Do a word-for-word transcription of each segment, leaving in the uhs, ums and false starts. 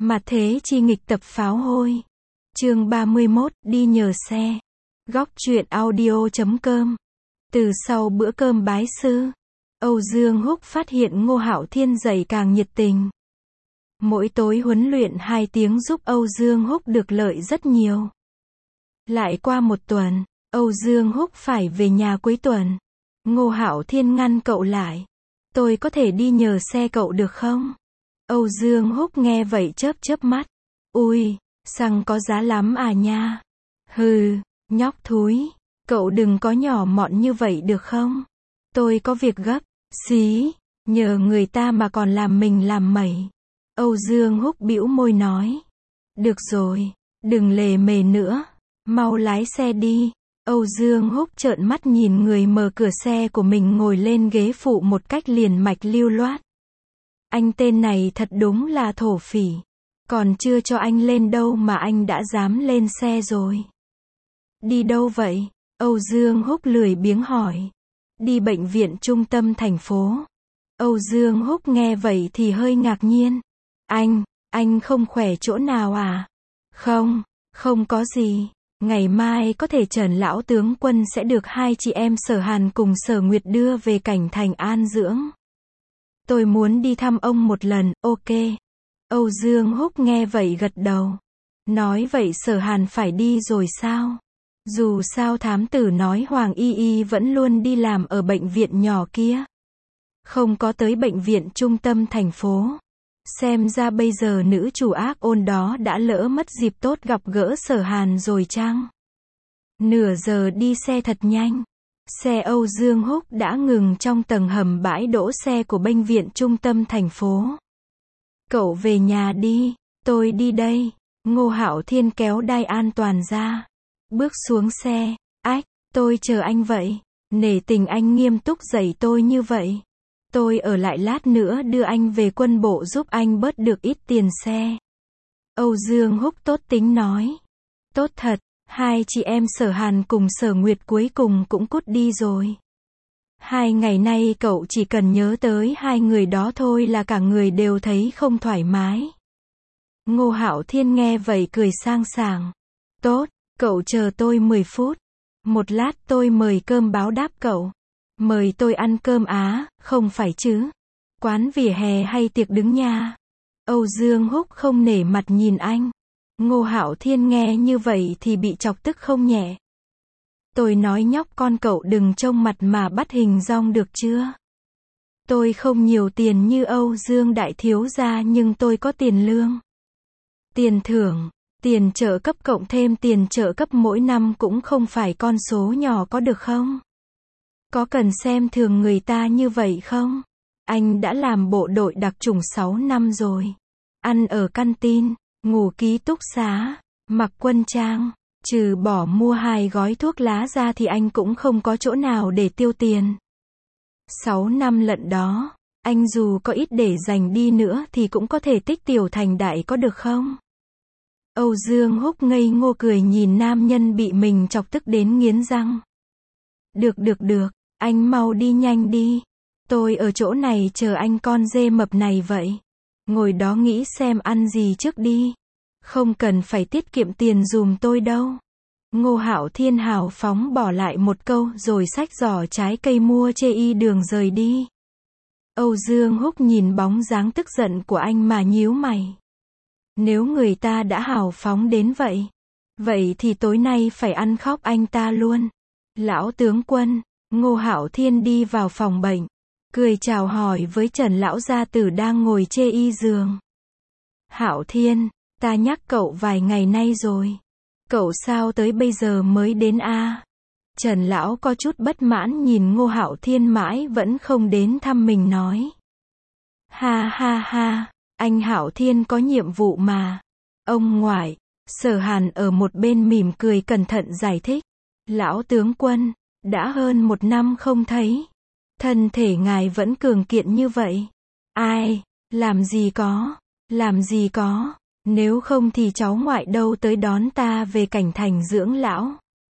Mà thế chi nghịch tập pháo hôi. Chương ba mươi mốt, đi nhờ xe. Góc truyện audio chấm com. Từ sau bữa cơm bái sư, Âu Dương Húc phát hiện Ngô Hạo Thiên dậy càng nhiệt tình. Mỗi tối huấn luyện hai tiếng giúp Âu Dương Húc được lợi rất nhiều. Lại qua một tuần, Âu Dương Húc phải về nhà cuối tuần. Ngô Hạo Thiên ngăn cậu lại. Tôi có thể đi nhờ xe cậu được không? Âu Dương Húc nghe vậy chớp chớp mắt. Ui, xăng có giá lắm à nha. Hừ, nhóc thúi, cậu đừng có nhỏ mọn như vậy được không? Tôi có việc gấp. Xí, nhờ người ta mà còn làm mình làm mẩy. Âu Dương Húc bĩu môi nói. Được rồi, đừng lề mề nữa, mau lái xe đi. Âu Dương Húc trợn mắt nhìn người mở cửa xe của mình ngồi lên ghế phụ một cách liền mạch lưu loát. Anh tên này thật đúng là thổ phỉ. Còn chưa cho anh lên đâu mà anh đã dám lên xe rồi. Đi đâu vậy? Âu Dương Húc lười biếng hỏi. Đi bệnh viện trung tâm thành phố. Âu Dương Húc nghe vậy thì hơi ngạc nhiên. Anh, anh không khỏe chỗ nào à? Không, không có gì. Ngày mai có thể Trần lão tướng quân sẽ được hai chị em Sở Hàn cùng Sở Nguyệt đưa về cảnh thành an dưỡng. Tôi muốn đi thăm ông một lần, ok. Âu Dương Húc nghe vậy gật đầu. Nói vậy Sở Hàn phải đi rồi sao? Dù sao thám tử nói Hoàng Y Y vẫn luôn đi làm ở bệnh viện nhỏ kia. Không có tới bệnh viện trung tâm thành phố. Xem ra bây giờ nữ chủ ác ôn đó đã lỡ mất dịp tốt gặp gỡ Sở Hàn rồi chăng? Nửa giờ đi xe thật nhanh. Xe Âu Dương Húc đã ngừng trong tầng hầm bãi đỗ xe của bệnh viện trung tâm thành phố. Cậu về nhà đi, tôi đi đây. Ngô Hạo Thiên kéo đai an toàn ra. Bước xuống xe. Ách, tôi chờ anh vậy. Nể tình anh nghiêm túc dạy tôi như vậy. Tôi ở lại lát nữa đưa anh về quân bộ giúp anh bớt được ít tiền xe. Âu Dương Húc tốt tính nói. Tốt thật, hai chị em Sở Hàn cùng Sở Nguyệt cuối cùng cũng cút đi rồi. Hai ngày nay cậu chỉ cần nhớ tới hai người đó thôi là cả người đều thấy không thoải mái. Ngô Hạo Thiên nghe vậy cười sang sảng. Tốt, cậu chờ tôi mười phút. Một lát tôi mời cơm báo đáp cậu. Mời tôi ăn cơm á, không phải chứ? Quán vỉa hè hay tiệc đứng nha? Âu Dương Húc không nể mặt nhìn anh. Ngô Hạo Thiên nghe như vậy thì bị chọc tức không nhẹ. Tôi nói nhóc con cậu đừng trông mặt mà bắt hình dong được chưa? Tôi không nhiều tiền như Âu Dương đại thiếu gia nhưng tôi có tiền lương. Tiền thưởng, tiền trợ cấp cộng thêm tiền trợ cấp mỗi năm cũng không phải con số nhỏ có được không? Có cần xem thường người ta như vậy không? Anh đã làm bộ đội đặc chủng sáu năm rồi. Ăn ở căn tin, ngủ ký túc xá, mặc quân trang. Trừ bỏ mua hai gói thuốc lá ra thì anh cũng không có chỗ nào để tiêu tiền. Sáu năm lận đó, anh dù có ít để dành đi nữa thì cũng có thể tích tiểu thành đại có được không? Âu Dương Húc ngây ngô cười nhìn nam nhân bị mình chọc tức đến nghiến răng. Được được được, anh mau đi nhanh đi. Tôi ở chỗ này chờ anh con dê mập này vậy. Ngồi đó nghĩ xem ăn gì trước đi. Không cần phải tiết kiệm tiền dùm tôi đâu. Ngô Hạo Thiên hào phóng bỏ lại một câu rồi xách giỏ trái cây mua chê y đường rời đi. Âu Dương Húc nhìn bóng dáng tức giận của anh mà nhíu mày. Nếu người ta đã hào phóng đến vậy, vậy thì tối nay phải ăn khóc anh ta luôn. Lão tướng quân, Ngô Hạo Thiên đi vào phòng bệnh, cười chào hỏi với Trần lão gia tử đang ngồi chê y giường. Hạo Thiên, ta nhắc cậu vài ngày nay rồi. Cậu sao tới bây giờ mới đến a? À? Trần lão có chút bất mãn nhìn Ngô Hạo Thiên mãi vẫn không đến thăm mình nói. Ha ha ha, anh Hạo Thiên có nhiệm vụ mà. Ông ngoại, Sở Hàn ở một bên mỉm cười cẩn thận giải thích. Lão tướng quân, đã hơn một năm không thấy. Thân thể ngài vẫn cường kiện như vậy. Ai, làm gì có, làm gì có. Nếu không thì cháu ngoại đâu tới đón ta về cảnh thành dưỡng lão.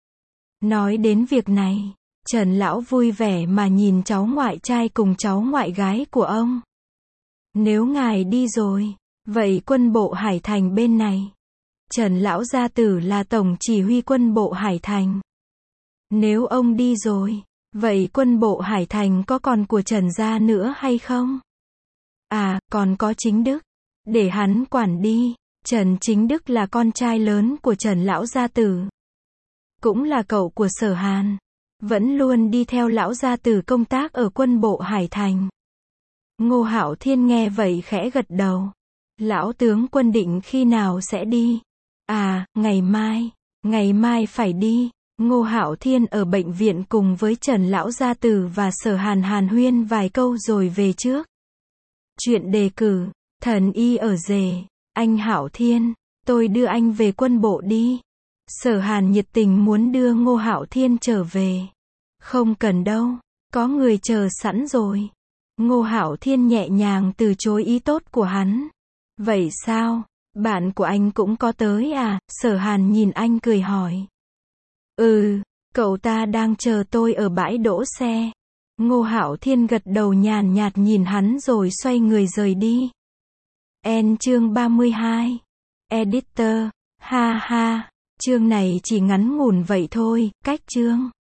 Nói đến việc này, Trần lão vui vẻ mà nhìn cháu ngoại trai cùng cháu ngoại gái của ông. Nếu ngài đi rồi, Vậy quân bộ Hải Thành bên này? Trần lão gia tử là tổng chỉ huy quân bộ Hải Thành. Nếu ông đi rồi, vậy quân bộ Hải Thành có còn của Trần gia nữa hay không? À, còn có Chính Đức. Để hắn quản đi. Trần Chính Đức là con trai lớn của Trần lão gia tử. Cũng là cậu của Sở Hàn. Vẫn luôn đi theo lão gia tử công tác ở quân bộ Hải Thành. Ngô Hạo Thiên nghe vậy khẽ gật đầu. Lão tướng quân định khi nào sẽ đi? À, ngày mai. Ngày mai phải đi. Ngô Hạo Thiên ở bệnh viện cùng với Trần lão gia tử và Sở Hàn hàn huyên vài câu rồi về trước. Chuyện đề cử, thần y ở rể. Anh Hạo Thiên, tôi đưa anh về quân bộ đi. Sở Hàn nhiệt tình muốn đưa Ngô Hạo Thiên trở về. Không cần đâu, có người chờ sẵn rồi. Ngô Hạo Thiên nhẹ nhàng từ chối ý tốt của hắn. Vậy sao, bạn của anh cũng có tới à? Sở Hàn nhìn anh cười hỏi. Ừ, cậu ta đang chờ tôi ở bãi đỗ xe. Ngô Hạo Thiên gật đầu nhàn nhạt nhìn hắn rồi xoay người rời đi. End chương ba mươi hai. Editor, ha ha, chương này chỉ ngắn ngủn vậy thôi, cách chương.